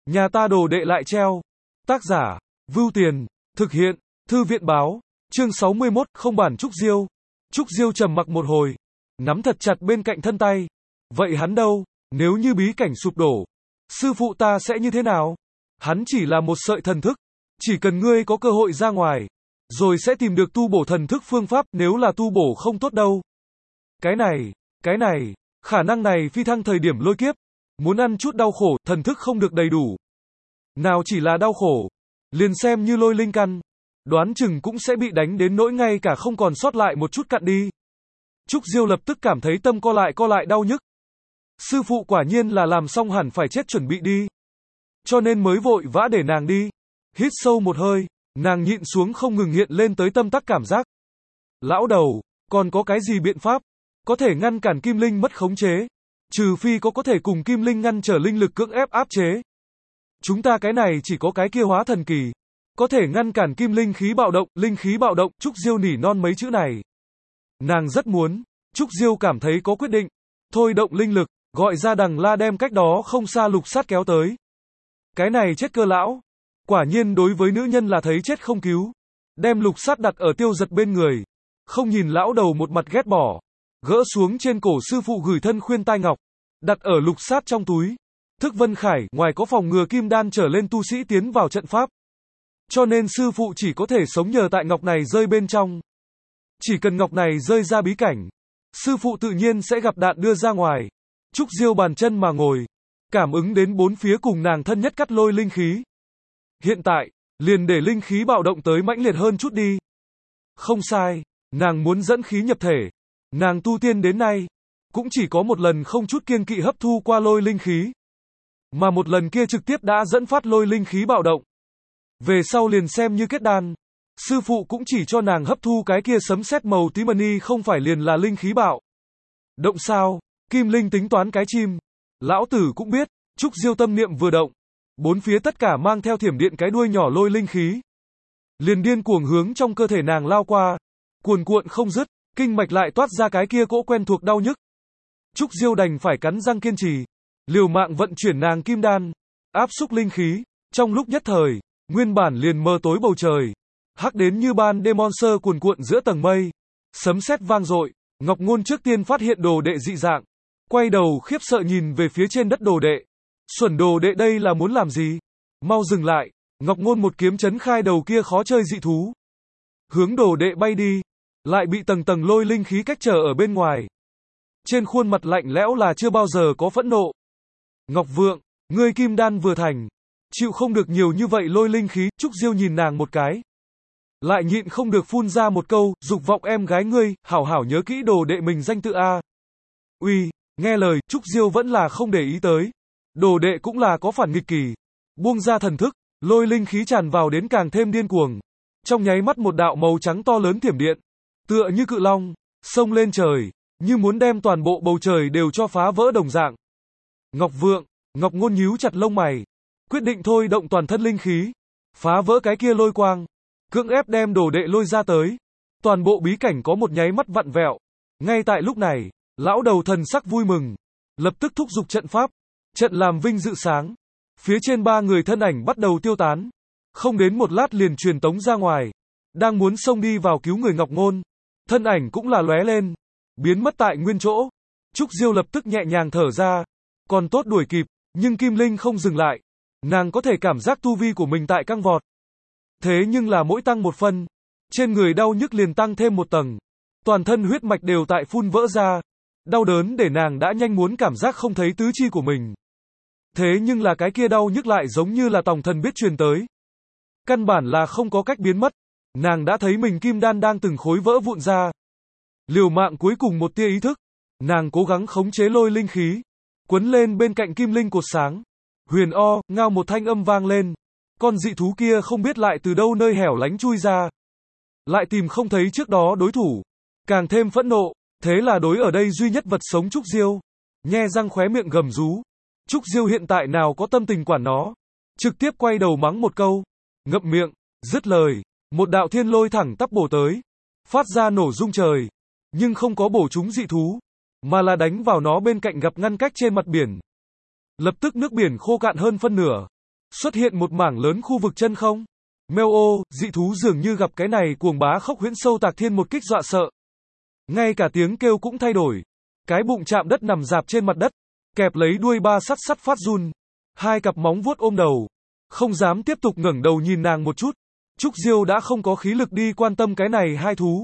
Nhà ta đồ đệ lại treo. Tác giả, Vưu Tiền, thực hiện, Thư viện báo, chương 61, không bản Trúc Diêu. Trúc Diêu trầm mặc một hồi, nắm thật chặt bên cạnh thân tay. Vậy hắn đâu, nếu như bí cảnh sụp đổ, sư phụ ta sẽ như thế nào? Hắn chỉ là một sợi thần thức, chỉ cần ngươi có cơ hội ra ngoài, rồi sẽ tìm được tu bổ thần thức phương pháp, nếu là tu bổ không tốt đâu. Cái này, khả năng này phi thăng thời điểm lôi kiếp, muốn ăn chút đau khổ, thần thức không được đầy đủ. Nào chỉ là đau khổ, liền xem như lôi linh căn, đoán chừng cũng sẽ bị đánh đến nỗi ngay cả không còn sót lại một chút cặn đi. Trúc Diêu lập tức cảm thấy tâm co lại đau nhức. Sư phụ quả nhiên là làm xong hẳn phải chết chuẩn bị đi. Cho nên mới vội vã để nàng đi. Hít sâu một hơi, nàng nhịn xuống không ngừng hiện lên tới tâm tắc cảm giác. Lão đầu, còn có cái gì biện pháp có thể ngăn cản kim linh mất khống chế? Trừ phi có thể cùng kim linh ngăn trở linh lực cưỡng ép áp chế. Chúng ta cái này chỉ có cái kia hóa thần kỳ, có thể ngăn cản kim linh khí bạo động, Trúc Diêu nỉ non mấy chữ này. Nàng rất muốn, Trúc Diêu cảm thấy có quyết định, thôi động linh lực, gọi ra đằng la đem cách đó không xa lục sát kéo tới. Cái này chết cơ lão, quả nhiên đối với nữ nhân là thấy chết không cứu. Đem lục sát đặt ở Tiêu Giật bên người, không nhìn lão đầu một mặt ghét bỏ, gỡ xuống trên cổ sư phụ gửi thân khuyên tai ngọc, đặt ở lục sát trong túi. Thức Vân Khải, ngoài có phòng ngừa kim đan trở lên tu sĩ tiến vào trận pháp, cho nên sư phụ chỉ có thể sống nhờ tại ngọc này rơi bên trong. Chỉ cần ngọc này rơi ra bí cảnh, sư phụ tự nhiên sẽ gặp đạn đưa ra ngoài. Trúc Diêu bàn chân mà ngồi, cảm ứng đến bốn phía cùng nàng thân nhất cắt lôi linh khí. Hiện tại, liền để linh khí bạo động tới mãnh liệt hơn chút đi. Không sai, nàng muốn dẫn khí nhập thể. Nàng tu tiên đến nay, cũng chỉ có một lần không chút kiêng kỵ hấp thu qua lôi linh khí. Mà một lần kia trực tiếp đã dẫn phát lôi linh khí bạo động. Về sau liền xem như kết đan, sư phụ cũng chỉ cho nàng hấp thu cái kia sấm sét màu tím mani, không phải liền là linh khí bạo động sao? Kim linh tính toán cái chim. Lão tử cũng biết. Trúc Diêu tâm niệm vừa động, bốn phía tất cả mang theo thiểm điện cái đuôi nhỏ lôi linh khí, liền điên cuồng hướng trong cơ thể nàng lao qua, cuồn cuộn không dứt, kinh mạch lại toát ra cái kia cỗ quen thuộc đau nhức. Trúc Diêu đành phải cắn răng kiên trì, liều mạng vận chuyển nàng kim đan, áp xúc linh khí. Trong lúc nhất thời, nguyên bản liền mờ tối bầu trời, hắc đến như ban đêm monster cuồn cuộn giữa tầng mây, sấm sét vang dội. Ngọc Ngôn trước tiên phát hiện đồ đệ dị dạng, quay đầu khiếp sợ nhìn về phía trên đất đồ đệ. Xuẩn đồ đệ, đây là muốn làm gì? Mau dừng lại. Ngọc Ngôn một kiếm chấn khai đầu kia khó chơi dị thú, hướng đồ đệ bay đi, lại bị tầng tầng lôi linh khí cách trở ở bên ngoài. Trên khuôn mặt lạnh lẽo là chưa bao giờ có phẫn nộ. Ngọc Vượng, ngươi kim đan vừa thành, chịu không được nhiều như vậy lôi linh khí. Trúc Diêu nhìn nàng một cái, lại nhịn không được phun ra một câu, dục vọng em gái ngươi, hảo hảo nhớ kỹ đồ đệ mình danh tự a. Uy, nghe lời, Trúc Diêu vẫn là không để ý tới. Đồ đệ cũng là có phản nghịch kỳ, buông ra thần thức, lôi linh khí tràn vào đến càng thêm điên cuồng. Trong nháy mắt một đạo màu trắng to lớn thiểm điện, tựa như cự long, xông lên trời, như muốn đem toàn bộ bầu trời đều cho phá vỡ đồng dạng. Ngọc Vượng, Ngọc Ngôn nhíu chặt lông mày, quyết định thôi động toàn thân linh khí, phá vỡ cái kia lôi quang, cưỡng ép đem đồ đệ lôi ra tới. Toàn bộ bí cảnh có một nháy mắt vặn vẹo. Ngay tại lúc này, lão đầu thần sắc vui mừng, lập tức thúc giục trận pháp, trận làm vinh dự sáng. Phía trên ba người thân ảnh bắt đầu tiêu tán, không đến một lát liền truyền tống ra ngoài. Đang muốn xông đi vào cứu người Ngọc Ngôn, thân ảnh cũng là lóe lên, biến mất tại nguyên chỗ. Trúc Diêu lập tức nhẹ nhàng thở ra, còn tốt đuổi kịp, nhưng Kim Linh không dừng lại. Nàng có thể cảm giác tu vi của mình tại căng vọt. Thế nhưng là mỗi tăng một phân, trên người đau nhức liền tăng thêm một tầng. Toàn thân huyết mạch đều tại phun vỡ ra. Đau đớn để nàng đã nhanh muốn cảm giác không thấy tứ chi của mình. Thế nhưng là cái kia đau nhức lại giống như là tòng thần biết truyền tới. Căn bản là không có cách biến mất. Nàng đã thấy mình kim đan đang từng khối vỡ vụn ra. Liều mạng cuối cùng một tia ý thức, nàng cố gắng khống chế lôi linh khí, quấn lên bên cạnh kim linh cột sáng. Huyền o, ngao một thanh âm vang lên. Con dị thú kia không biết lại từ đâu nơi hẻo lánh chui ra, lại tìm không thấy trước đó đối thủ, càng thêm phẫn nộ. Thế là đối ở đây duy nhất vật sống Trúc Diêu, nhe răng khóe miệng gầm rú. Trúc Diêu hiện tại nào có tâm tình quản nó, trực tiếp quay đầu mắng một câu, ngậm miệng. Dứt lời, một đạo thiên lôi thẳng tắp bổ tới, phát ra nổ rung trời, nhưng không có bổ trúng dị thú, mà là đánh vào nó bên cạnh gặp ngăn cách trên mặt biển. Lập tức nước biển khô cạn hơn phân nửa, xuất hiện một mảng lớn khu vực chân không. Meo ô, dị thú dường như gặp cái này cuồng bá khốc huyễn sâu tạc thiên một kích dọa sợ. Ngay cả tiếng kêu cũng thay đổi. Cái bụng chạm đất nằm rạp trên mặt đất, kẹp lấy đuôi ba sắt sắt phát run. Hai cặp móng vuốt ôm đầu, không dám tiếp tục ngẩng đầu nhìn nàng một chút. Trúc Diêu đã không có khí lực đi quan tâm cái này hai thú.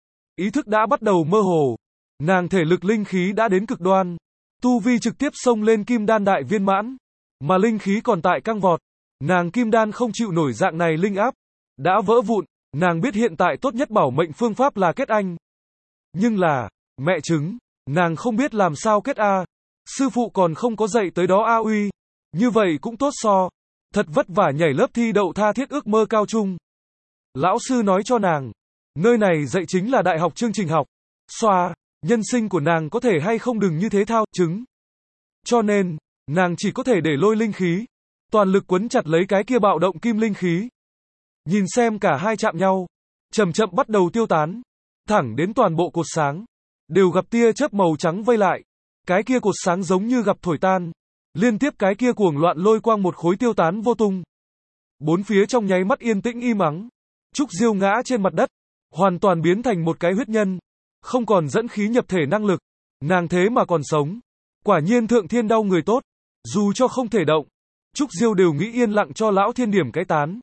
Ý thức đã bắt đầu mơ hồ. Nàng thể lực linh khí đã đến cực đoan. Tu vi trực tiếp xông lên kim đan đại viên mãn. Mà linh khí còn tại căng vọt. Nàng kim đan không chịu nổi dạng này linh áp. Đã vỡ vụn. Nàng biết hiện tại tốt nhất bảo mệnh phương pháp là kết anh. Nhưng là, mẹ chứng, nàng không biết làm sao kết A. Sư phụ còn không có dạy tới đó A uy. Như vậy cũng tốt so. Thật vất vả nhảy lớp thi đậu tha thiết ước mơ cao trung. Lão sư nói cho nàng, nơi này dạy chính là đại học chương trình học. Xoa, nhân sinh của nàng có thể hay không đừng như thế thao, chứng. Cho nên, nàng chỉ có thể để lôi linh khí. Toàn lực quấn chặt lấy cái kia bạo động kim linh khí. Nhìn xem cả hai chạm nhau. Chậm chậm bắt đầu tiêu tán. Thẳng đến toàn bộ cột sáng. Đều gặp tia chớp màu trắng vây lại. Cái kia cột sáng giống như gặp thổi tan. Liên tiếp cái kia cuồng loạn lôi quang một khối tiêu tán vô tung. Bốn phía trong nháy mắt yên tĩnh im ắng. Trúc Diêu ngã trên mặt đất. Hoàn toàn biến thành một cái huyết nhân. Không còn dẫn khí nhập thể năng lực. Nàng thế mà còn sống. Quả nhiên thượng thiên đau người tốt. Dù cho không thể động. Trúc Diêu đều nghĩ yên lặng cho lão thiên điểm cái tán.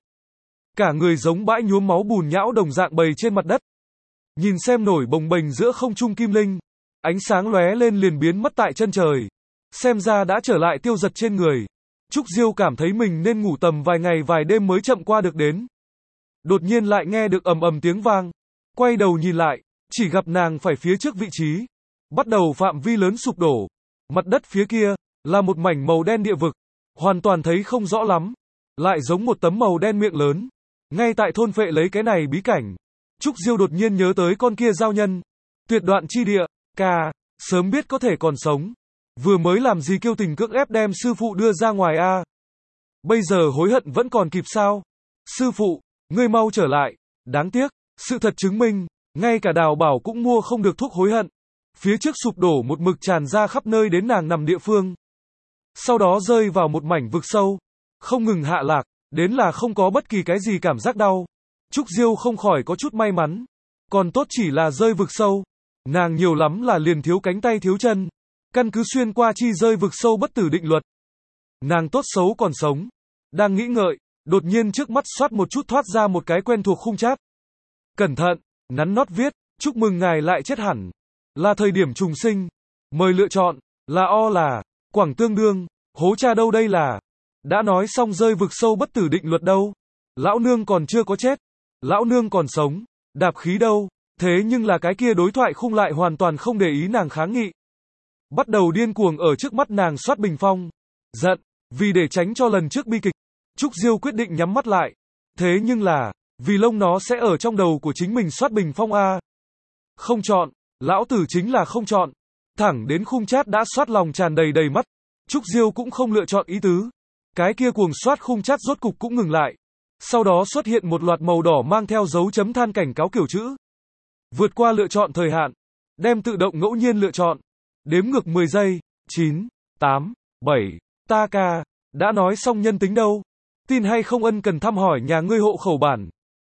Cả người giống bãi nhuốm máu bùn nhão đồng dạng bầy trên mặt đất. Nhìn xem nổi bồng bềnh giữa không trung kim linh. Ánh sáng lóe lên liền biến mất tại chân trời. Xem ra đã trở lại tiêu giật trên người. Trúc Diêu cảm thấy mình nên ngủ tầm vài ngày vài đêm mới chậm qua được đến. Đột nhiên lại nghe được ầm ầm tiếng vang. Quay đầu nhìn lại, chỉ gặp nàng phải phía trước vị trí. Bắt đầu phạm vi lớn sụp đổ. Mặt đất phía kia, là một mảnh màu đen địa vực. Hoàn toàn thấy không rõ lắm. Lại giống một tấm màu đen miệng lớn. Ngay tại thôn phệ lấy cái này bí cảnh. Trúc Diêu đột nhiên nhớ tới con kia giao nhân. Tuyệt đoạn chi địa, ca, sớm biết có thể còn sống. Vừa mới làm gì kêu tình cưỡng ép đem sư phụ đưa ra ngoài a? Bây giờ hối hận vẫn còn kịp sao? Sư phụ, ngươi mau trở lại. Đáng tiếc, sự thật chứng minh, ngay cả Đào Bảo cũng mua không được thuốc hối hận. Phía trước sụp đổ một mực tràn ra khắp nơi đến nàng nằm địa phương. Sau đó rơi vào một mảnh vực sâu. Không ngừng hạ lạc, đến là không có bất kỳ cái gì cảm giác đau. Trúc Diêu không khỏi có chút may mắn. Còn tốt chỉ là rơi vực sâu. Nàng nhiều lắm là liền thiếu cánh tay thiếu chân. Căn cứ xuyên qua chi rơi vực sâu bất tử định luật. Nàng tốt xấu còn sống. Đang nghĩ ngợi, đột nhiên trước mắt xoát một chút thoát ra một cái quen thuộc khung chat. Cẩn thận, nắn nót viết, chúc mừng ngài lại chết hẳn. Là thời điểm trùng sinh. Mời lựa chọn, là o là, quảng tương đương, hố cha đâu đây là. Đã nói xong rơi vực sâu bất tử định luật đâu. Lão nương còn chưa có chết. Lão nương còn sống. Đạp khí đâu. Thế nhưng là cái kia đối thoại khung lại hoàn toàn không để ý nàng kháng nghị. Bắt đầu điên cuồng ở trước mắt nàng soát bình phong. Giận, vì để tránh cho lần trước bi kịch. Trúc Diêu quyết định nhắm mắt lại. Thế nhưng là, vì lông nó sẽ ở trong đầu của chính mình soát bình phong a. Không chọn, lão tử chính là không chọn. Thẳng đến khung chat đã soát lòng tràn đầy đầy mắt. Trúc Diêu cũng không lựa chọn ý tứ. Cái kia cuồng soát khung chat rốt cục cũng ngừng lại. Sau đó xuất hiện một loạt màu đỏ mang theo dấu chấm than cảnh cáo kiểu chữ. Vượt qua lựa chọn thời hạn. Đem tự động ngẫu nhiên lựa chọn. Đếm ngược 10 giây. 9, 8, 7. Ta ca. Đã nói xong nhân tính đâu. Tin hay không ân cần thăm hỏi nhà ngươi hộ khẩu bản.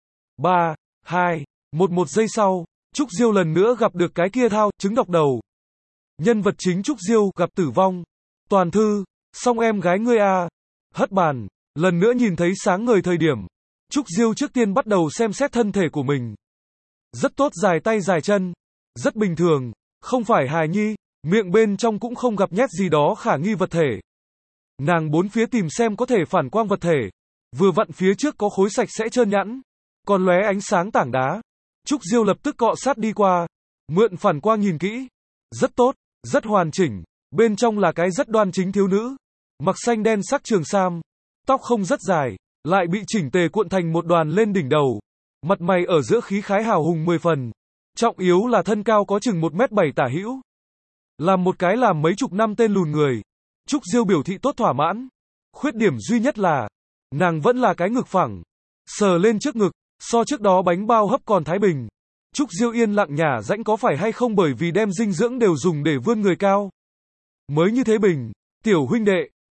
3, 2, 1 giây sau. Trúc Diêu lần nữa gặp được cái kia thao, chứng đọc đầu. Nhân vật chính Trúc Diêu gặp tử vong. Toàn thư. Xong em gái ngươi a. Hất bàn. Lần nữa nhìn thấy sáng ngời thời điểm. Trúc Diêu trước tiên bắt đầu xem xét thân thể của mình. Rất tốt, dài tay dài chân. Rất bình thường. Không phải hài nhi. Miệng bên trong cũng không gặp nhét gì đó khả nghi vật thể. Nàng bốn phía tìm xem có thể phản quang vật thể. Vừa vặn phía trước có khối sạch sẽ trơn nhẵn. Còn lóe ánh sáng tảng đá. Trúc Diêu lập tức cọ sát đi qua. Mượn phản quang nhìn kỹ. Rất tốt. Rất hoàn chỉnh. Bên trong là cái rất đoan chính thiếu nữ. Mặc xanh đen sắc trường sam. Tóc không rất dài. Lại bị chỉnh tề cuộn thành một đoàn lên đỉnh đầu. Mặt mày ở giữa khí khái hào hùng 10 phần. Trọng yếu là thân cao có chừng 1m7 tả hữu. Làm một cái làm mấy chục năm tên lùn người. Trúc Diêu biểu thị tốt thỏa mãn. Khuyết điểm duy nhất là nàng vẫn là cái ngực phẳng. Sờ lên trước ngực, so trước đó bánh bao hấp còn thái bình. Trúc Diêu yên lặng nhả rãnh có phải hay không bởi vì đem dinh dưỡng đều dùng để vươn người cao. Mới như thế bình, tiểu huynh đệ,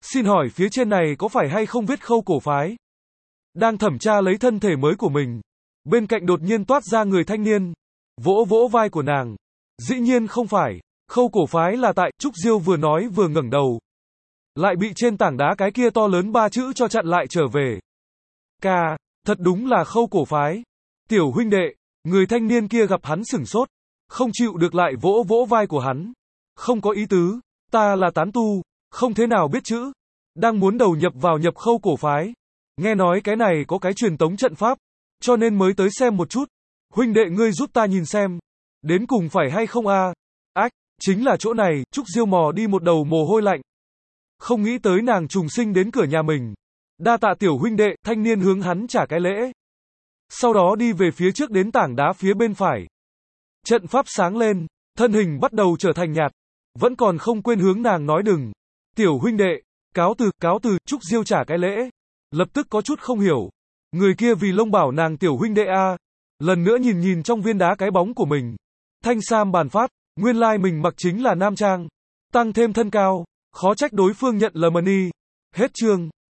Xin hỏi phía trên này có phải hay không viết Khâu cổ phái? Đang thẩm tra lấy thân thể mới của mình. Bên cạnh đột nhiên toát ra người thanh niên. Vỗ vỗ vai của nàng. Dĩ nhiên không phải. Khâu cổ phái là tại, Trúc Diêu vừa nói vừa ngẩng đầu. Lại bị trên tảng đá cái kia to lớn 3 chữ cho chặn lại trở về. Ca, thật đúng là Khâu cổ phái. Tiểu huynh đệ, người thanh niên kia gặp hắn sửng sốt. Không chịu được lại vỗ vỗ vai của hắn. Không có ý tứ, ta là tán tu, không thế nào biết chữ. Đang muốn đầu nhập vào nhập Khâu cổ phái. Nghe nói cái này có cái truyền tống trận pháp, cho nên mới tới xem một chút. Huynh đệ ngươi giúp ta nhìn xem. Đến cùng phải hay không a? Ách, chính là chỗ này, Trúc Diêu mò đi một đầu mồ hôi lạnh. Không nghĩ tới nàng trùng sinh đến cửa nhà mình. Đa tạ tiểu huynh đệ, thanh niên hướng hắn trả cái lễ. Sau đó đi về phía trước đến tảng đá phía bên phải. Trận pháp sáng lên, thân hình bắt đầu trở thành nhạt. Vẫn còn không quên hướng nàng nói đừng. Tiểu huynh đệ, cáo từ, Trúc Diêu trả cái lễ. Lập tức có chút không hiểu. Người kia vì lông bảo nàng tiểu huynh đệ a. Lần nữa nhìn trong viên đá cái bóng của mình. Thanh sam bàn phát, nguyên lai mình mặc chính là nam trang. Tăng thêm thân cao, khó trách đối phương nhận là mani. Hết chương.